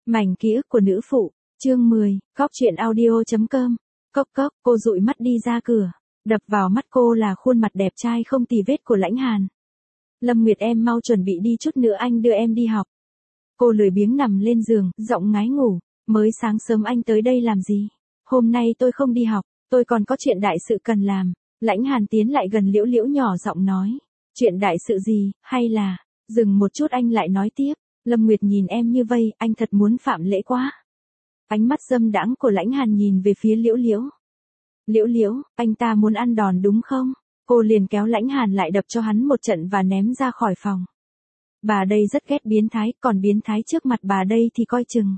Mảnh ký ức của nữ phụ, chương 10, Cóc truyện audio.com. Cốc cốc, cô dụi mắt đi ra cửa. Đập vào mắt cô là khuôn mặt đẹp trai không tì vết của Lãnh Hàn. Lâm Nguyệt em mau chuẩn bị đi chút nữa anh đưa em đi học. Cô lười biếng nằm lên giường, giọng ngái ngủ. Mới sáng sớm anh tới đây làm gì? Hôm nay tôi không đi học, tôi còn có chuyện đại sự cần làm. Lãnh Hàn tiến lại gần Liễu Liễu nhỏ giọng nói. Chuyện đại sự gì, hay là... Dừng một chút anh lại nói tiếp. Lâm Nguyệt nhìn em như vây, anh thật muốn phạm lễ quá. Ánh mắt dâm đãng của Lãnh Hàn nhìn về phía Liễu Liễu. Liễu Liễu, anh ta muốn ăn đòn đúng không? Cô liền kéo Lãnh Hàn lại đập cho hắn một trận và ném ra khỏi phòng. Bà đây rất ghét biến thái, còn biến thái trước mặt bà đây thì coi chừng.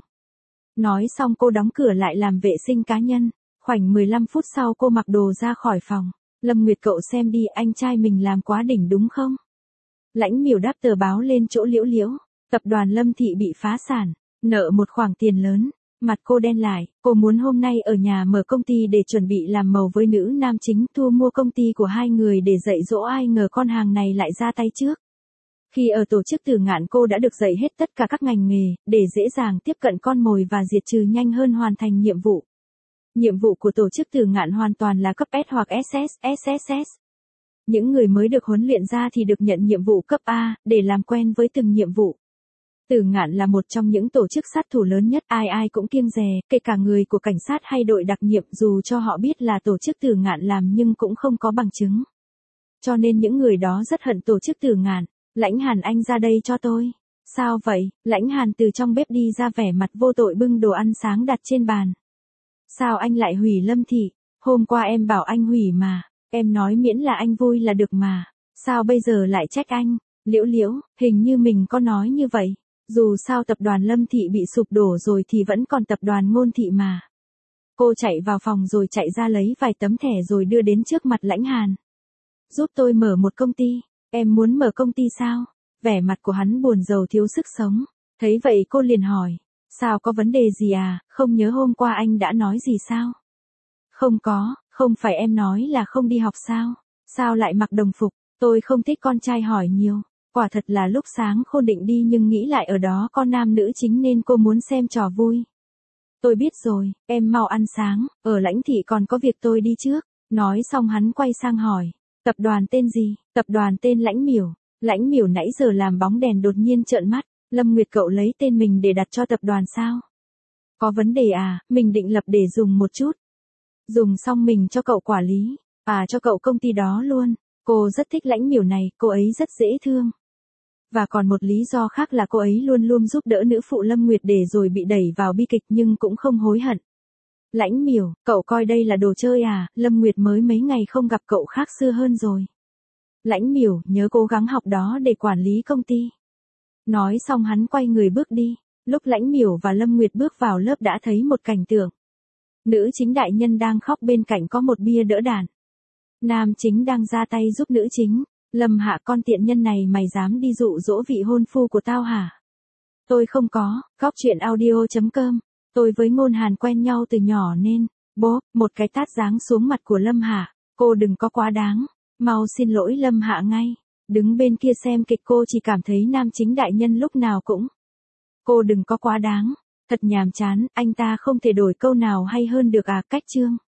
Nói xong cô đóng cửa lại làm vệ sinh cá nhân. Khoảng 15 phút sau cô mặc đồ ra khỏi phòng. Lâm Nguyệt cậu xem đi, anh trai mình làm quá đỉnh đúng không? Lãnh Miểu đáp tờ báo lên chỗ Liễu Liễu. Tập đoàn Lâm Thị bị phá sản, nợ một khoản tiền lớn. Mặt cô đen lại, cô muốn hôm nay ở nhà mở công ty để chuẩn bị làm màu với nữ nam chính thu mua công ty của hai người để dạy dỗ, ai ngờ con hàng này lại ra tay trước. Khi ở tổ chức Tử Ngạn cô đã được dạy hết tất cả các ngành nghề, để dễ dàng tiếp cận con mồi và diệt trừ nhanh hơn hoàn thành nhiệm vụ. Nhiệm vụ của tổ chức Tử Ngạn hoàn toàn là cấp S hoặc SSS. Những người mới được huấn luyện ra thì được nhận nhiệm vụ cấp A, để làm quen với từng nhiệm vụ. Tử Ngạn là một trong những tổ chức sát thủ lớn nhất, ai ai cũng kiêng dè, kể cả người của cảnh sát hay đội đặc nhiệm, dù cho họ biết là tổ chức Tử Ngạn làm nhưng cũng không có bằng chứng. Cho nên những người đó rất hận tổ chức Tử Ngạn. Lãnh Hàn anh ra đây cho tôi. Sao vậy? Lãnh Hàn từ trong bếp đi ra vẻ mặt vô tội bưng đồ ăn sáng đặt trên bàn. Sao anh lại hủy Lâm Thị? Hôm qua em bảo anh hủy mà. Em nói miễn là anh vui là được mà. Sao bây giờ lại trách anh? Liễu Liễu, hình như mình có nói như vậy. Dù sao tập đoàn Lâm Thị bị sụp đổ rồi thì vẫn còn tập đoàn Ngôn Thị mà. Cô chạy vào phòng rồi chạy ra lấy vài tấm thẻ rồi đưa đến trước mặt Lãnh Hàn. Giúp tôi mở một công ty. Em muốn mở công ty sao? Vẻ mặt của hắn buồn rầu thiếu sức sống. Thấy vậy cô liền hỏi. Sao, có vấn đề gì à? Không nhớ hôm qua anh đã nói gì sao? Không có, không phải em nói là không đi học sao? Sao lại mặc đồng phục? Tôi không thích con trai hỏi nhiều. Quả thật là lúc sáng cô định đi nhưng nghĩ lại ở đó có nam nữ chính nên cô muốn xem trò vui. Tôi biết rồi, em mau ăn sáng, ở Lãnh Thị còn có việc tôi đi trước. Nói xong hắn quay sang hỏi. Tập đoàn tên gì? Tập đoàn tên Lãnh Miểu. Lãnh Miểu nãy giờ làm bóng đèn đột nhiên trợn mắt. Lâm Nguyệt cậu lấy tên mình để đặt cho tập đoàn sao? Có vấn đề à, mình định lập để dùng một chút. Dùng xong mình cho cậu quản lý. À, cho cậu công ty đó luôn. Cô rất thích Lãnh Miểu này, cô ấy rất dễ thương. Và còn một lý do khác là cô ấy luôn luôn giúp đỡ nữ phụ Lâm Nguyệt để rồi bị đẩy vào bi kịch nhưng cũng không hối hận. Lãnh Miểu, cậu coi đây là đồ chơi à? Lâm Nguyệt mới mấy ngày không gặp cậu khác xưa hơn rồi. Lãnh Miểu, nhớ cố gắng học đó để quản lý công ty. Nói xong hắn quay người bước đi. Lúc Lãnh Miểu và Lâm Nguyệt bước vào lớp đã thấy một cảnh tượng. Nữ chính đại nhân đang khóc, bên cạnh có một bia đỡ đạn. Nam chính đang ra tay giúp nữ chính. Lâm Hạ, con tiện nhân này mày dám đi dụ dỗ vị hôn phu của tao hả? Tôi không có. Cóc truyện audio.com. Tôi với Ngôn Hàn quen nhau từ nhỏ nên, bố, một cái tát giáng xuống mặt của Lâm Hạ. Cô đừng có quá đáng. Mau xin lỗi Lâm Hạ ngay. Đứng bên kia xem kịch cô chỉ cảm thấy nam chính đại nhân lúc nào cũng. Cô đừng có quá đáng. Thật nhàm chán, anh ta không thể đổi câu nào hay hơn được à? Cách chương.